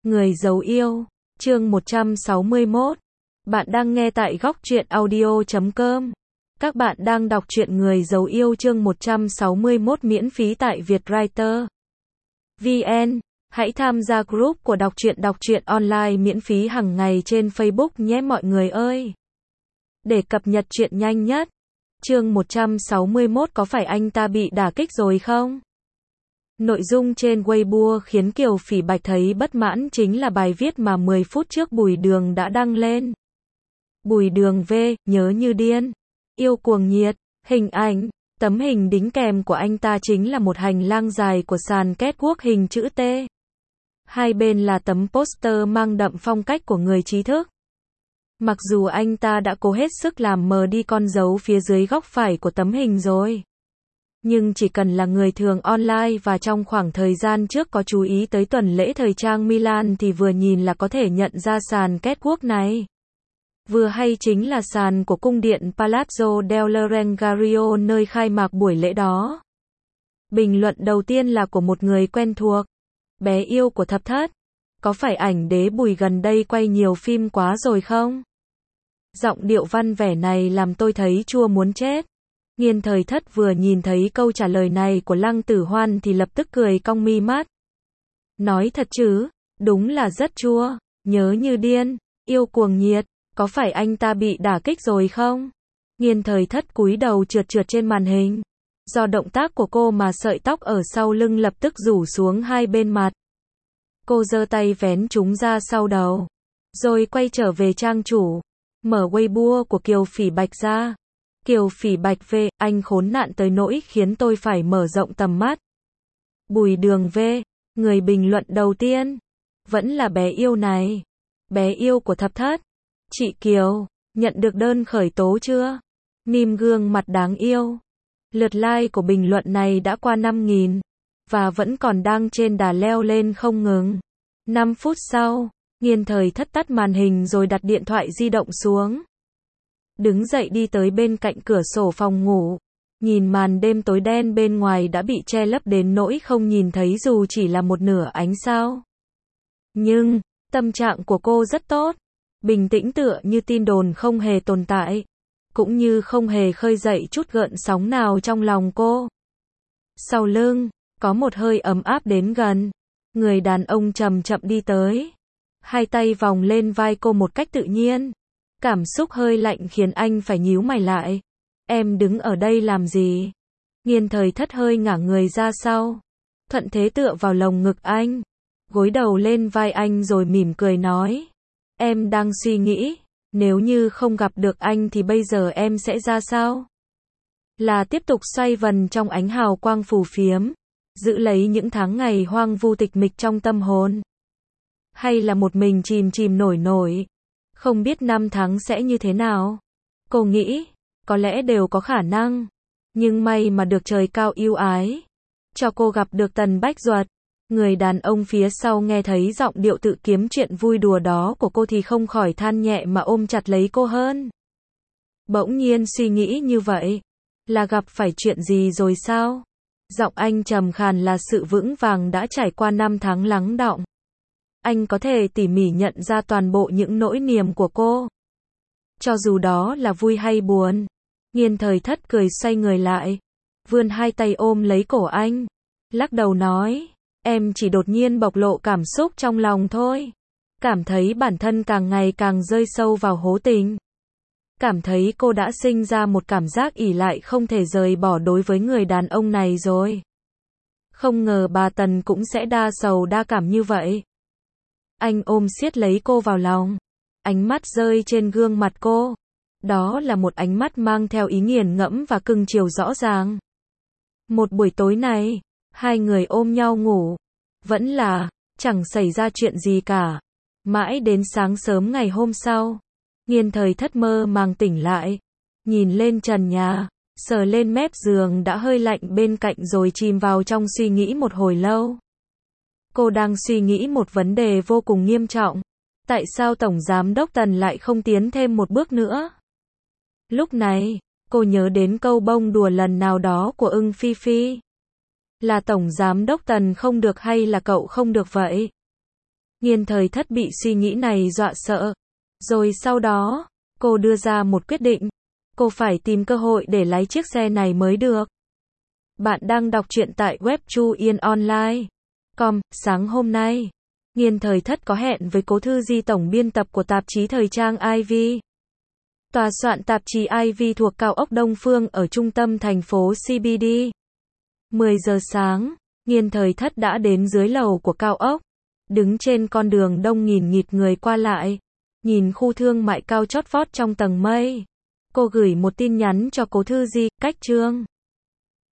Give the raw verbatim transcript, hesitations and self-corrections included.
Người giấu yêu, chương một trăm sáu mươi mốt. Bạn đang nghe tại góc truyện audio chấm com. Các bạn đang đọc truyện Người giấu yêu chương một trăm sáu mươi mốt miễn phí tại Vietwriter chấm vn. Hãy tham gia group của đọc truyện đọc truyện online miễn phí hàng ngày trên Facebook nhé mọi người ơi. Để cập nhật truyện nhanh nhất. Chương một trăm sáu mươi mốt có phải anh ta bị đả kích rồi không? Nội dung trên Weibo khiến Kiều Phỉ Bạch thấy bất mãn chính là bài viết mà mười phút trước Bùi Đường đã đăng lên. Bùi Đường V, nhớ như điên, yêu cuồng nhiệt, hình ảnh, tấm hình đính kèm của anh ta chính là một hành lang dài của sàn catwalk hình chữ T. Hai bên là tấm poster mang đậm phong cách của người trí thức. Mặc dù anh ta đã cố hết sức làm mờ đi con dấu phía dưới góc phải của tấm hình rồi. Nhưng chỉ cần là người thường online và trong khoảng thời gian trước có chú ý tới tuần lễ thời trang Milan thì vừa nhìn là có thể nhận ra sàn catwalk này. Vừa hay chính là sàn của cung điện Palazzo del Rengario nơi khai mạc buổi lễ đó. Bình luận đầu tiên là của một người quen thuộc. Bé yêu của thập thất. Có phải ảnh đế Bùi gần đây quay nhiều phim quá rồi không? Giọng điệu văn vẻ này làm tôi thấy chua muốn chết. Nghiên Thời Thất vừa nhìn thấy câu trả lời này của Lăng Tử Hoan thì lập tức cười cong mi mắt. Nói thật chứ, đúng là rất chua, nhớ như điên, yêu cuồng nhiệt, có phải anh ta bị đả kích rồi không? Nghiên Thời Thất cúi đầu trượt trượt trên màn hình. Do động tác của cô mà sợi tóc ở sau lưng lập tức rủ xuống hai bên mặt. Cô giơ tay vén chúng ra sau đầu, rồi quay trở về trang chủ, mở Weibo của Kiều Phỉ Bạch ra. Kiều Phỉ Bạch V, anh khốn nạn tới nỗi khiến tôi phải mở rộng tầm mắt. Bùi Đường V, người bình luận đầu tiên, vẫn là bé yêu này. Bé yêu của thập thất. Chị Kiều, nhận được đơn khởi tố chưa? Meme gương mặt đáng yêu. Lượt like của bình luận này đã qua năm nghìn, và vẫn còn đang trên đà leo lên không ngừng. năm phút sau, Nghiên Thời Thất tắt màn hình rồi đặt điện thoại di động xuống. Đứng dậy đi tới bên cạnh cửa sổ phòng ngủ, nhìn màn đêm tối đen bên ngoài đã bị che lấp đến nỗi không nhìn thấy dù chỉ là một nửa ánh sao. Nhưng, tâm trạng của cô rất tốt, bình tĩnh tựa như tin đồn không hề tồn tại, cũng như không hề khơi dậy chút gợn sóng nào trong lòng cô. Sau lưng, có một hơi ấm áp đến gần, người đàn ông chậm chậm đi tới, hai tay vòng lên vai cô một cách tự nhiên. Cảm xúc hơi lạnh khiến anh phải nhíu mày lại. Em đứng ở đây làm gì? Nghiên Thời Thất hơi ngả người ra sau, thuận thế tựa vào lồng ngực anh, gối đầu lên vai anh rồi mỉm cười nói. Em đang suy nghĩ, nếu như không gặp được anh thì bây giờ em sẽ ra sao? Là tiếp tục xoay vần trong ánh hào quang phù phiếm, giữ lấy những tháng ngày hoang vu tịch mịch trong tâm hồn? Hay là một mình chìm chìm nổi nổi? Không biết năm tháng sẽ như thế nào. Cô nghĩ, có lẽ đều có khả năng. Nhưng may mà được trời cao yêu ái, cho cô gặp được Tần Bách Duật. Người đàn ông phía sau nghe thấy giọng điệu tự kiếm chuyện vui đùa đó của cô thì không khỏi than nhẹ mà ôm chặt lấy cô hơn. Bỗng nhiên suy nghĩ như vậy, là gặp phải chuyện gì rồi sao? Giọng anh trầm khàn là sự vững vàng đã trải qua năm tháng lắng đọng. Anh có thể tỉ mỉ nhận ra toàn bộ những nỗi niềm của cô. Cho dù đó là vui hay buồn. Nghiên Thời Thất cười xoay người lại, vươn hai tay ôm lấy cổ anh, lắc đầu nói, em chỉ đột nhiên bộc lộ cảm xúc trong lòng thôi. Cảm thấy bản thân càng ngày càng rơi sâu vào hố tình. Cảm thấy cô đã sinh ra một cảm giác ỷ lại không thể rời bỏ đối với người đàn ông này rồi. Không ngờ bà Tần cũng sẽ đa sầu đa cảm như vậy. Anh ôm siết lấy cô vào lòng, ánh mắt rơi trên gương mặt cô. Đó là một ánh mắt mang theo ý nghiền ngẫm và cưng chiều rõ ràng. Một buổi tối này, hai người ôm nhau ngủ. Vẫn là, chẳng xảy ra chuyện gì cả. Mãi đến sáng sớm ngày hôm sau, Nghiên Thời Thất mơ màng tỉnh lại. Nhìn lên trần nhà, sờ lên mép giường đã hơi lạnh bên cạnh rồi chìm vào trong suy nghĩ một hồi lâu. Cô đang suy nghĩ một vấn đề vô cùng nghiêm trọng. Tại sao Tổng Giám đốc Tần lại không tiến thêm một bước nữa? Lúc này, cô nhớ đến câu bông đùa lần nào đó của Ưng Phi Phi. Là Tổng Giám đốc Tần không được hay là cậu không được vậy? Nghiên Thời Thất bị suy nghĩ này dọa sợ. Rồi sau đó, cô đưa ra một quyết định. Cô phải tìm cơ hội để lái chiếc xe này mới được. Bạn đang đọc truyện tại web Chu Yên Online chấm com. Sáng hôm nay, Nghiên Thời Thất có hẹn với Cố Thư Di, tổng biên tập của tạp chí thời trang Ivy. Tòa soạn tạp chí Ivy thuộc cao ốc Đông Phương ở trung tâm thành phố xê bê đê. mười giờ sáng, Nghiên Thời Thất đã đến dưới lầu của cao ốc. Đứng trên con đường đông nghìn nghịt người qua lại, nhìn khu thương mại cao chót vót trong tầng mây. Cô gửi một tin nhắn cho Cố Thư Di, cách chương.